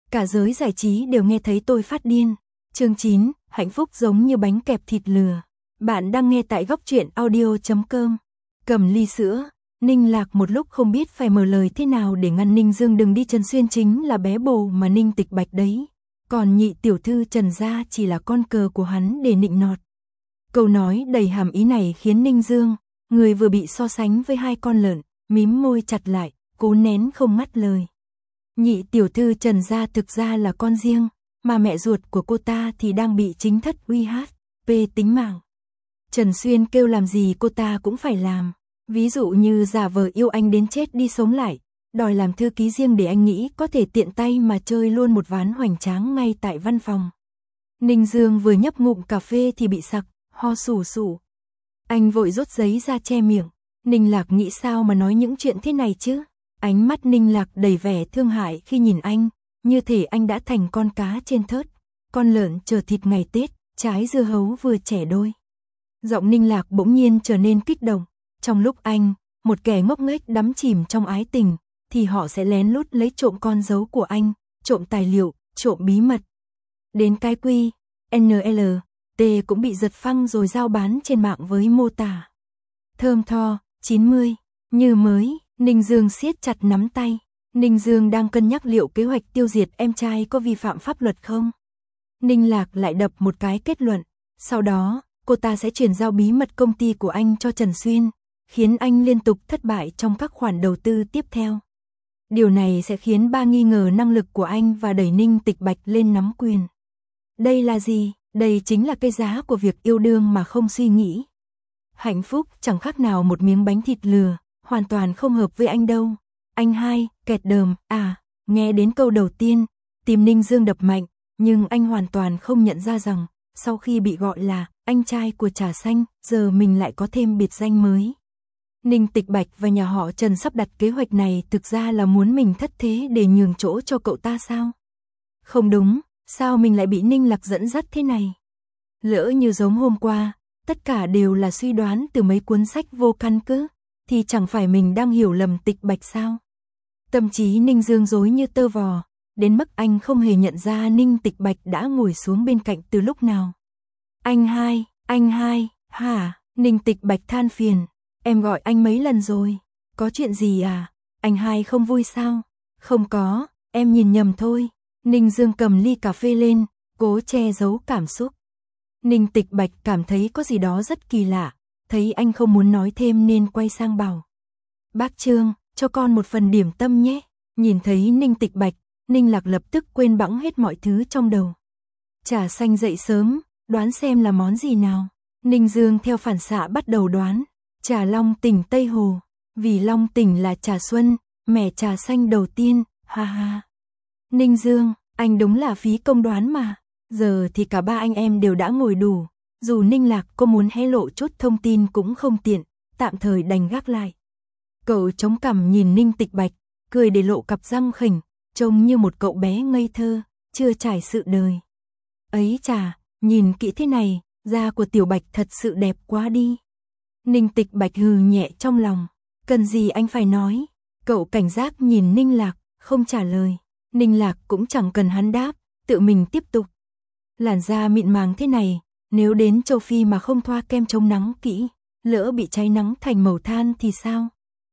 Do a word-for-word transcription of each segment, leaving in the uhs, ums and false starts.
Cả giới giải trí đều nghe thấy tôi phát điên. Chương chín, hạnh phúc giống như bánh kẹp thịt lừa. Bạn đang nghe tại góc truyện audio chấm com. Cầm ly sữa, Ninh Lạc một lúc không biết phải mở lời thế nào để ngăn Ninh Dương đừng đi. Trần Xuyên chính là bé bồ mà Ninh Tịch Bạch đấy. Còn nhị tiểu thư Trần gia chỉ là con cờ của hắn để nịnh nọt. Câu nói đầy hàm ý này khiến Ninh Dương, người vừa bị so sánh với hai con lợn, mím môi chặt lại, cố nén không ngắt lời. Nhị tiểu thư Trần gia thực ra là con riêng, mà mẹ ruột của cô ta thì đang bị chính thất uy hiếp về tính mạng. Trần Xuyên kêu làm gì cô ta cũng phải làm, ví dụ như giả vờ yêu anh đến chết đi sống lại, đòi làm thư ký riêng để anh nghĩ có thể tiện tay mà chơi luôn một ván hoành tráng ngay tại văn phòng. Ninh Dương vừa nhấp ngụm cà phê thì bị sặc, ho sù sù. Anh vội rút giấy ra che miệng. Ninh Lạc nghĩ sao mà nói những chuyện thế này chứ? Ánh mắt Ninh Lạc đầy vẻ thương hại khi nhìn anh, như thể anh đã thành con cá trên thớt, con lợn chờ thịt ngày Tết, trái dưa hấu vừa chẻ đôi. Giọng Ninh Lạc bỗng nhiên trở nên kích động. Trong lúc anh, một kẻ ngốc nghếch đắm chìm trong ái tình, thì họ sẽ lén lút lấy trộm con dấu của anh, trộm tài liệu, trộm bí mật. Đến cái quy, en lờ tê cũng bị giật phăng rồi giao bán trên mạng với mô tả thơm tho, chín mươi, như mới. Ninh Dương siết chặt nắm tay. Ninh Dương đang cân nhắc liệu kế hoạch tiêu diệt em trai có vi phạm pháp luật không. Ninh Lạc lại đập một cái kết luận. Sau đó, cô ta sẽ chuyển giao bí mật công ty của anh cho Trần Xuyên, khiến anh liên tục thất bại trong các khoản đầu tư tiếp theo. Điều này sẽ khiến ba nghi ngờ năng lực của anh và đẩy Ninh Tịch Bạch lên nắm quyền. Đây là gì? Đây chính là cái giá của việc yêu đương mà không suy nghĩ. Hạnh phúc chẳng khác nào một miếng bánh thịt lừa, hoàn toàn không hợp với anh đâu. Anh hai, kẹt đờm, à, nghe đến câu đầu tiên, tim Ninh Dương đập mạnh, nhưng anh hoàn toàn không nhận ra rằng, sau khi bị gọi là anh trai của Trà Xanh, giờ mình lại có thêm biệt danh mới. Ninh Tịch Bạch và nhà họ Trần sắp đặt kế hoạch này thực ra là muốn mình thất thế để nhường chỗ cho cậu ta sao? Không đúng, sao mình lại bị Ninh Lạc dẫn dắt thế này? Lỡ như giống hôm qua, tất cả đều là suy đoán từ mấy cuốn sách vô căn cứ, thì chẳng phải mình đang hiểu lầm Tịch Bạch sao? Tâm trí Ninh Dương rối như tơ vò, đến mức anh không hề nhận ra Ninh Tịch Bạch đã ngồi xuống bên cạnh từ lúc nào. Anh hai, anh hai, hả? Ninh Tịch Bạch than phiền, em gọi anh mấy lần rồi, có chuyện gì à? Anh hai không vui sao? Không có, em nhìn nhầm thôi. Ninh Dương cầm ly cà phê lên, cố che giấu cảm xúc. Ninh Tịch Bạch cảm thấy có gì đó rất kỳ lạ, thấy anh không muốn nói thêm nên quay sang bảo. Bác Trương, cho con một phần điểm tâm nhé. Nhìn thấy Ninh Tịch Bạch, Ninh Lạc lập tức quên bẵng hết mọi thứ trong đầu. Trà Xanh dậy sớm, đoán xem là món gì nào. Ninh Dương theo phản xạ bắt đầu đoán. Trà Long Tỉnh Tây Hồ, vì Long Tỉnh là trà xuân, mẻ trà xanh đầu tiên, ha ha. Ninh Dương, anh đúng là phí công đoán mà. Giờ thì cả ba anh em đều đã ngồi đủ, dù Ninh Lạc có muốn hé lộ chút thông tin cũng không tiện, tạm thời đành gác lại. Cậu chống cằm nhìn Ninh Tịch Bạch, cười để lộ cặp răng khỉnh, trông như một cậu bé ngây thơ, chưa trải sự đời. Ấy chà, nhìn kỹ thế này, da của Tiểu Bạch thật sự đẹp quá đi. Ninh Tịch Bạch hừ nhẹ trong lòng, cần gì anh phải nói. Cậu cảnh giác nhìn Ninh Lạc, không trả lời. Ninh Lạc cũng chẳng cần hắn đáp, tự mình tiếp tục. Làn da mịn màng thế này, nếu đến châu Phi mà không thoa kem chống nắng kỹ, lỡ bị cháy nắng thành màu than thì sao?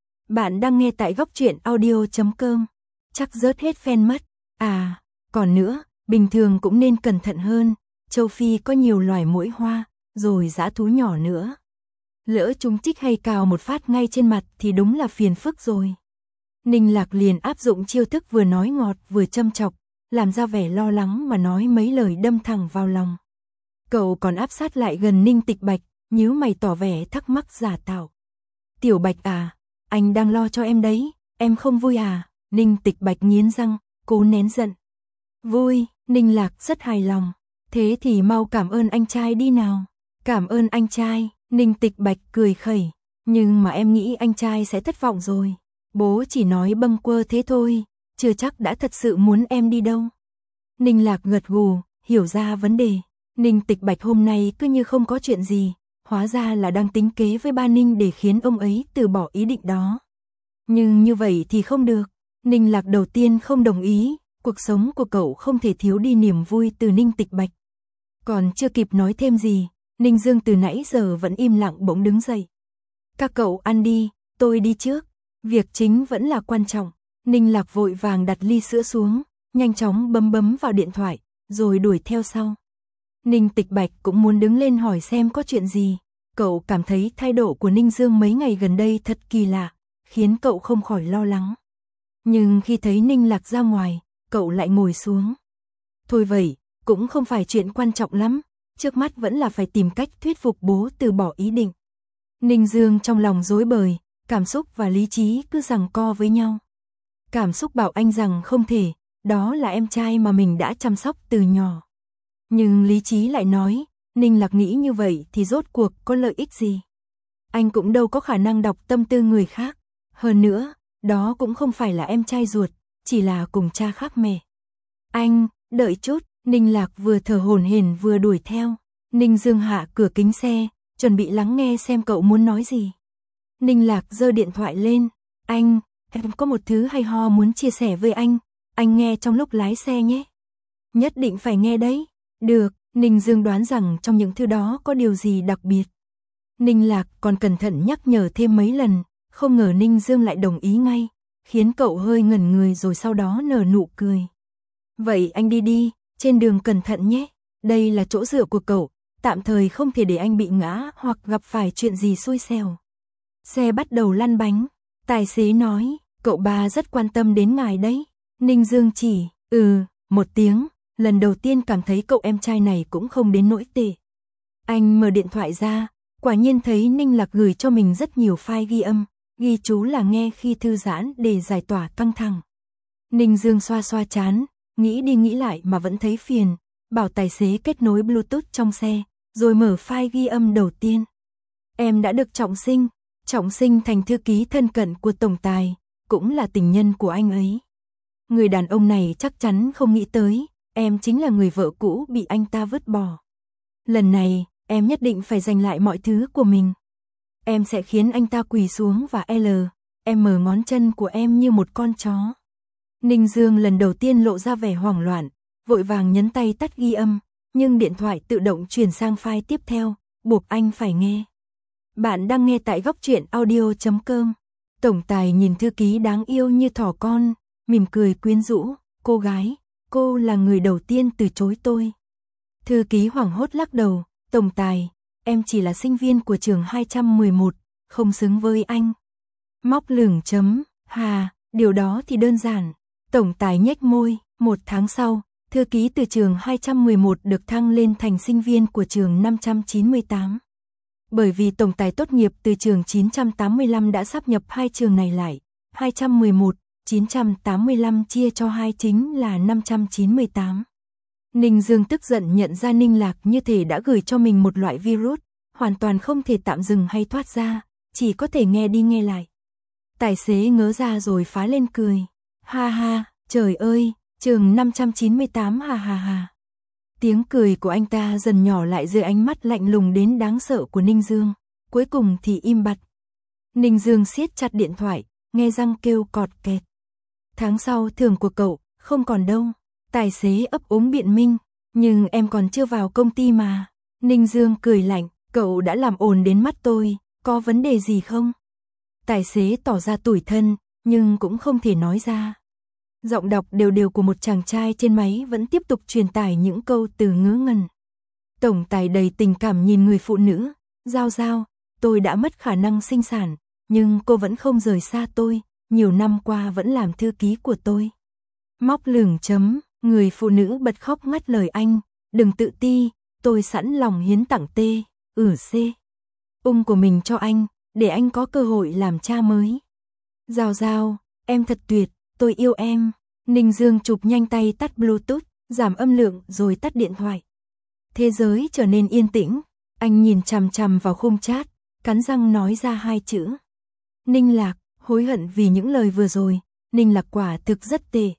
Bạn đang nghe tại góc truyện audio chấm com. Chắc rớt hết fan mất. À, còn nữa, bình thường cũng nên cẩn thận hơn. Châu Phi có nhiều loài muỗi hoa, rồi dã thú nhỏ nữa. Lỡ chúng chích hay cào một phát ngay trên mặt thì đúng là phiền phức rồi. Ninh Lạc liền áp dụng chiêu thức vừa nói ngọt vừa châm chọc, làm ra vẻ lo lắng mà nói mấy lời đâm thẳng vào lòng. Cậu còn áp sát lại gần Ninh Tịch Bạch, nhíu mày tỏ vẻ thắc mắc giả tạo. Tiểu Bạch à, anh đang lo cho em đấy, em không vui à? Ninh Tịch Bạch nghiến răng, cố nén giận. Vui, Ninh Lạc rất hài lòng. Thế thì mau cảm ơn anh trai đi nào. Cảm ơn anh trai, Ninh Tịch Bạch cười khẩy. Nhưng mà em nghĩ anh trai sẽ thất vọng rồi. Bố chỉ nói bâng quơ thế thôi, chưa chắc đã thật sự muốn em đi đâu. Ninh Lạc gật gù, hiểu ra vấn đề. Ninh Tịch Bạch hôm nay cứ như không có chuyện gì, hóa ra là đang tính kế với ba Ninh để khiến ông ấy từ bỏ ý định đó. Nhưng như vậy thì không được. Ninh Lạc đầu tiên không đồng ý, cuộc sống của cậu không thể thiếu đi niềm vui từ Ninh Tịch Bạch. Còn chưa kịp nói thêm gì, Ninh Dương từ nãy giờ vẫn im lặng bỗng đứng dậy. Các cậu ăn đi, tôi đi trước, việc chính vẫn là quan trọng. Ninh Lạc vội vàng đặt ly sữa xuống, nhanh chóng bấm bấm vào điện thoại, rồi đuổi theo sau. Ninh Tịch Bạch cũng muốn đứng lên hỏi xem có chuyện gì. Cậu cảm thấy thái độ của Ninh Dương mấy ngày gần đây thật kỳ lạ, khiến cậu không khỏi lo lắng. Nhưng khi thấy Ninh Lạc ra ngoài, cậu lại ngồi xuống. Thôi vậy, cũng không phải chuyện quan trọng lắm, trước mắt vẫn là phải tìm cách thuyết phục bố từ bỏ ý định. Ninh Dương trong lòng rối bời, cảm xúc và lý trí cứ giằng co với nhau. Cảm xúc bảo anh rằng không thể, đó là em trai mà mình đã chăm sóc từ nhỏ. Nhưng lý trí lại nói, Ninh Lạc nghĩ như vậy thì rốt cuộc có lợi ích gì? Anh cũng đâu có khả năng đọc tâm tư người khác. Hơn nữa, đó cũng không phải là em trai ruột, chỉ là cùng cha khác mẹ. Anh, đợi chút, Ninh Lạc vừa thở hổn hển vừa đuổi theo. Ninh Dương hạ cửa kính xe, chuẩn bị lắng nghe xem cậu muốn nói gì. Ninh Lạc giơ điện thoại lên. Anh, em có một thứ hay ho muốn chia sẻ với anh. Anh nghe trong lúc lái xe nhé. Nhất định phải nghe đấy. Được, Ninh Dương đoán rằng trong những thứ đó có điều gì đặc biệt. Ninh Lạc còn cẩn thận nhắc nhở thêm mấy lần, không ngờ Ninh Dương lại đồng ý ngay, khiến cậu hơi ngẩn người rồi sau đó nở nụ cười. Vậy anh đi đi, trên đường cẩn thận nhé, đây là chỗ dựa của cậu, tạm thời không thể để anh bị ngã hoặc gặp phải chuyện gì xui xẻo. Xe bắt đầu lăn bánh, tài xế nói, cậu ba rất quan tâm đến ngài đấy. Ninh Dương chỉ, ừ, một tiếng, lần đầu tiên cảm thấy cậu em trai này cũng không đến nỗi tệ. Anh mở điện thoại ra, quả nhiên thấy Ninh Lạc gửi cho mình rất nhiều file ghi âm, ghi chú là nghe khi thư giãn để giải tỏa căng thẳng. Ninh Dương xoa xoa trán, nghĩ đi nghĩ lại mà vẫn thấy phiền, bảo tài xế kết nối Bluetooth trong xe, rồi mở file ghi âm đầu tiên. Em đã được trọng sinh, trọng sinh thành thư ký thân cận của tổng tài, cũng là tình nhân của anh ấy. Người đàn ông này chắc chắn không nghĩ tới, em chính là người vợ cũ bị anh ta vứt bỏ. Lần này, em nhất định phải giành lại mọi thứ của mình. Em sẽ khiến anh ta quỳ xuống và L, em mở ngón chân của em như một con chó. Ninh Dương lần đầu tiên lộ ra vẻ hoảng loạn, vội vàng nhấn tay tắt ghi âm, nhưng điện thoại tự động chuyển sang file tiếp theo, buộc anh phải nghe. Bạn đang nghe tại góc truyện audio chấm com. Tổng tài nhìn thư ký đáng yêu như thỏ con, mỉm cười quyến rũ, cô gái, cô là người đầu tiên từ chối tôi. Thư ký hoảng hốt lắc đầu, tổng tài, em chỉ là sinh viên của trường hai trăm mười một, không xứng với anh. Móc lửng chấm, hà, điều đó thì đơn giản. Tổng tài nhếch môi, một tháng sau, thư ký từ trường hai trăm mười một được thăng lên thành sinh viên của trường năm trăm chín mươi tám. Bởi vì tổng tài tốt nghiệp từ trường chín trăm tám mươi lăm đã sáp nhập hai trường này lại, hai trăm mười một, chín trăm tám mươi lăm chia cho hai chính là năm trăm chín mươi tám. Ninh Dương tức giận nhận ra Ninh Lạc như thể đã gửi cho mình một loại virus, hoàn toàn không thể tạm dừng hay thoát ra, chỉ có thể nghe đi nghe lại. Tài xế ngớ ra rồi phá lên cười. Ha ha, trời ơi, trường năm trăm chín mươi tám ha ha ha. Tiếng cười của anh ta dần nhỏ lại dưới ánh mắt lạnh lùng đến đáng sợ của Ninh Dương, cuối cùng thì im bặt. Ninh Dương siết chặt điện thoại, nghe răng kêu cọt kẹt. Tháng sau thưởng của cậu, không còn đâu. Tài xế ấp úng biện minh, nhưng em còn chưa vào công ty mà. Ninh Dương cười lạnh, cậu đã làm ồn đến mắt tôi, có vấn đề gì không? Tài xế tỏ ra tủi thân, nhưng cũng không thể nói ra. Giọng đọc đều đều của một chàng trai trên máy vẫn tiếp tục truyền tải những câu từ ngớ ngẩn. Tổng tài đầy tình cảm nhìn người phụ nữ, Giao Giao, tôi đã mất khả năng sinh sản, nhưng cô vẫn không rời xa tôi, nhiều năm qua vẫn làm thư ký của tôi. Móc lửng chấm, người phụ nữ bật khóc ngắt lời anh, đừng tự ti, tôi sẵn lòng hiến tặng T, ử C. Ung của mình cho anh, để anh có cơ hội làm cha mới. Giao Giao, em thật tuyệt, tôi yêu em. Ninh Dương chụp nhanh tay tắt Bluetooth, giảm âm lượng rồi tắt điện thoại. Thế giới trở nên yên tĩnh, anh nhìn chằm chằm vào khung chat, cắn răng nói ra hai chữ. Ninh Lạc, hối hận vì những lời vừa rồi, Ninh Lạc quả thực rất tệ.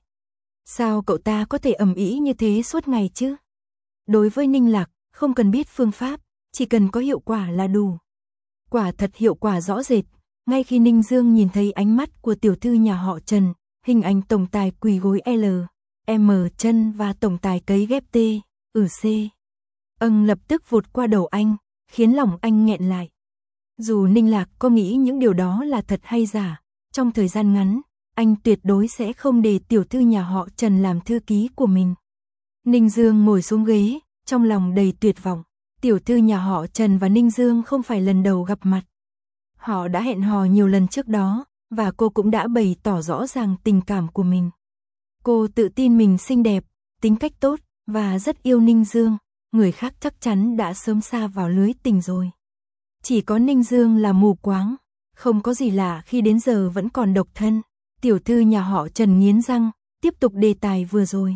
Sao cậu ta có thể ầm ĩ như thế suốt ngày chứ? Đối với Ninh Lạc, không cần biết phương pháp, chỉ cần có hiệu quả là đủ. Quả thật hiệu quả rõ rệt, ngay khi Ninh Dương nhìn thấy ánh mắt của tiểu thư nhà họ Trần, hình ảnh tổng tài quỳ gối L, M chân và tổng tài cấy ghép T, ừ C. Âng lập tức vụt qua đầu anh, khiến lòng anh nghẹn lại. Dù Ninh Lạc có nghĩ những điều đó là thật hay giả, trong thời gian ngắn, anh tuyệt đối sẽ không để tiểu thư nhà họ Trần làm thư ký của mình. Ninh Dương ngồi xuống ghế, trong lòng đầy tuyệt vọng. Tiểu thư nhà họ Trần và Ninh Dương không phải lần đầu gặp mặt. Họ đã hẹn hò nhiều lần trước đó, và cô cũng đã bày tỏ rõ ràng tình cảm của mình. Cô tự tin mình xinh đẹp, tính cách tốt, và rất yêu Ninh Dương. Người khác chắc chắn đã sớm sa vào lưới tình rồi. Chỉ có Ninh Dương là mù quáng, không có gì lạ khi đến giờ vẫn còn độc thân. Tiểu thư nhà họ Trần nghiến răng, tiếp tục đề tài vừa rồi.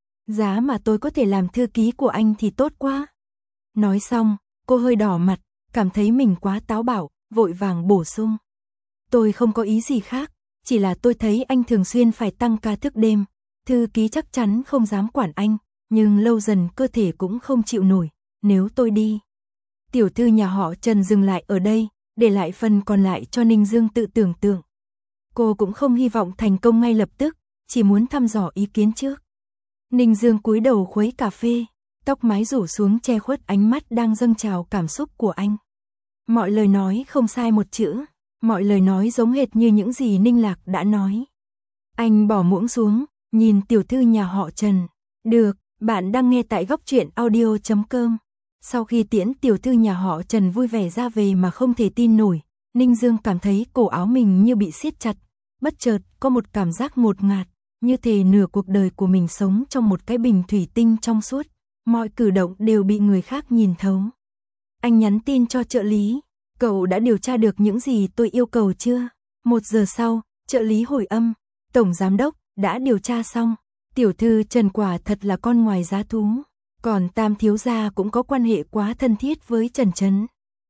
Giá mà tôi có thể làm thư ký của anh thì tốt quá. Nói xong, cô hơi đỏ mặt, cảm thấy mình quá táo bạo, vội vàng bổ sung. Tôi không có ý gì khác, chỉ là tôi thấy anh thường xuyên phải tăng ca thức đêm. Thư ký chắc chắn không dám quản anh, nhưng lâu dần cơ thể cũng không chịu nổi, nếu tôi đi. Tiểu thư nhà họ Trần dừng lại ở đây, để lại phần còn lại cho Ninh Dương tự tưởng tượng. Cô cũng không hy vọng thành công ngay lập tức, chỉ muốn thăm dò ý kiến trước. Ninh Dương cúi đầu khuấy cà phê, tóc mái rủ xuống che khuất ánh mắt đang dâng trào cảm xúc của anh. Mọi lời nói không sai một chữ, mọi lời nói giống hệt như những gì Ninh Lạc đã nói. Anh bỏ muỗng xuống, nhìn tiểu thư nhà họ Trần. Được, bạn đang nghe tại góc truyện audio chấm com. Sau khi tiễn tiểu thư nhà họ Trần vui vẻ ra về mà không thể tin nổi, Ninh Dương cảm thấy cổ áo mình như bị siết chặt, bất chợt có một cảm giác ngột ngạt, như thể nửa cuộc đời của mình sống trong một cái bình thủy tinh trong suốt, mọi cử động đều bị người khác nhìn thấu. Anh nhắn tin cho trợ lý, cậu đã điều tra được những gì tôi yêu cầu chưa? Một giờ sau, trợ lý hồi âm, tổng giám đốc, đã điều tra xong, tiểu thư Trần quả thật là con ngoài giá thú, còn Tam thiếu gia cũng có quan hệ quá thân thiết với Trần Trấn.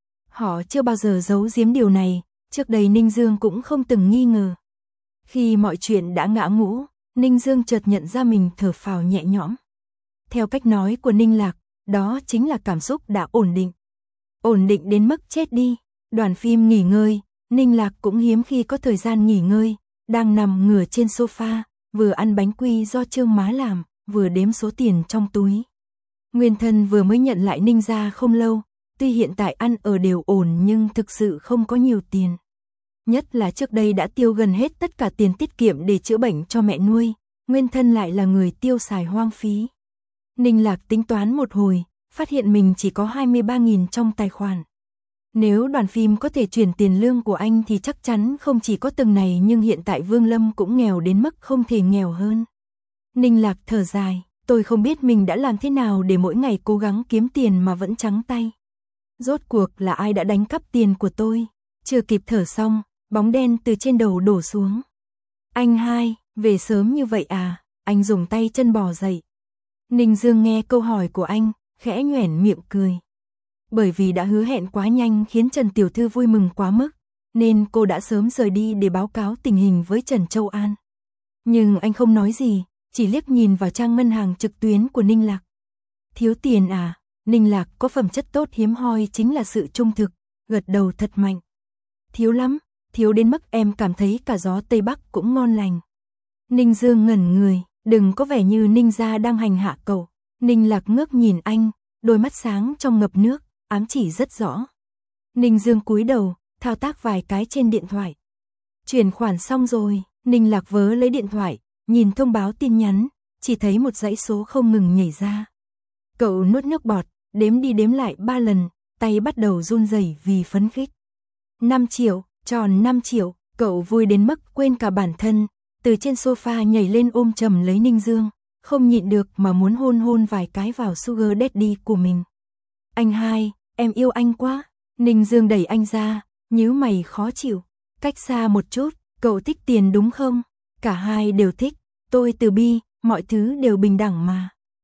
Họ chưa bao giờ giấu giếm điều này, trước đây Ninh Dương cũng không từng nghi ngờ. Khi mọi chuyện đã ngã ngũ, Ninh Dương chợt nhận ra mình thở phào nhẹ nhõm. Theo cách nói của Ninh Lạc, đó chính là cảm xúc đã ổn định. Ổn định đến mức chết đi. Đoàn phim nghỉ ngơi, Ninh Lạc cũng hiếm khi có thời gian nghỉ ngơi, đang nằm ngửa trên sofa, vừa ăn bánh quy do Trương má làm, vừa đếm số tiền trong túi. Nguyên thân vừa mới nhận lại Ninh gia không lâu, tuy hiện tại ăn ở đều ổn nhưng thực sự không có nhiều tiền. Nhất là trước đây đã tiêu gần hết tất cả tiền tiết kiệm để chữa bệnh cho mẹ nuôi, Nguyên thân lại là người tiêu xài hoang phí. Ninh Lạc tính toán một hồi, phát hiện mình chỉ có hai mươi ba nghìn trong tài khoản. Nếu đoàn phim có thể chuyển tiền lương của anh thì chắc chắn không chỉ có từng này, nhưng hiện tại Vương Lâm cũng nghèo đến mức không thể nghèo hơn. Ninh Lạc thở dài, tôi không biết mình đã làm thế nào để mỗi ngày cố gắng kiếm tiền mà vẫn trắng tay. Rốt cuộc là ai đã đánh cắp tiền của tôi? Chưa kịp thở xong, bóng đen từ trên đầu đổ xuống. Anh hai, về sớm như vậy à? Anh dùng tay chân bò dậy. Ninh Dương nghe câu hỏi của anh, khẽ nhoẻn miệng cười. Bởi vì đã hứa hẹn quá nhanh khiến Trần Tiểu Thư vui mừng quá mức, nên cô đã sớm rời đi để báo cáo tình hình với Trần Châu An. Nhưng anh không nói gì, chỉ liếc nhìn vào trang ngân hàng trực tuyến của Ninh Lạc. Thiếu tiền à? Ninh Lạc có phẩm chất tốt hiếm hoi chính là sự trung thực, gật đầu thật mạnh. Thiếu lắm, thiếu đến mức em cảm thấy cả gió Tây Bắc cũng ngon lành. Ninh Dương ngẩn người, đừng có vẻ như Ninh gia đang hành hạ cậu. Ninh Lạc ngước nhìn anh, đôi mắt sáng trong ngập nước, ám chỉ rất rõ. Ninh Dương cúi đầu, thao tác vài cái trên điện thoại. Chuyển khoản xong rồi, Ninh Lạc vớ lấy điện thoại, nhìn thông báo tin nhắn, chỉ thấy một dãy số không ngừng nhảy ra. Cậu nuốt nước bọt, đếm đi đếm lại ba lần, tay bắt đầu run rẩy vì phấn khích. năm triệu, tròn năm triệu, cậu vui đến mức quên cả bản thân, từ trên sofa nhảy lên ôm chầm lấy Ninh Dương, không nhịn được mà muốn hôn hôn vài cái vào sugar daddy của mình. Anh hai, em yêu anh quá. Ninh Dương đẩy anh ra, nhíu mày khó chịu. Cách xa một chút, cậu thích tiền đúng không? Cả hai đều thích, tôi từ bi, mọi thứ đều bình đẳng mà.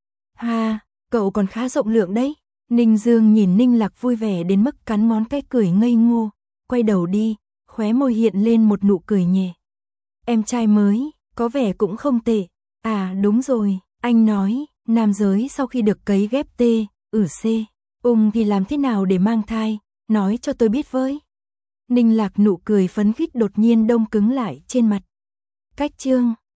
Ha, cậu còn khá rộng lượng đấy. Ninh Dương nhìn Ninh Lạc vui vẻ đến mức cắn ngón cái cười ngây ngô, quay đầu đi, khóe môi hiện lên một nụ cười nhẹ. Em trai mới, có vẻ cũng không tệ. À đúng rồi, anh nói, nam giới sau khi được cấy ghép T, ừ C, ung thì làm thế nào để mang thai, nói cho tôi biết với. Ninh Lạc nụ cười phấn khích đột nhiên đông cứng lại trên mặt. Cách chương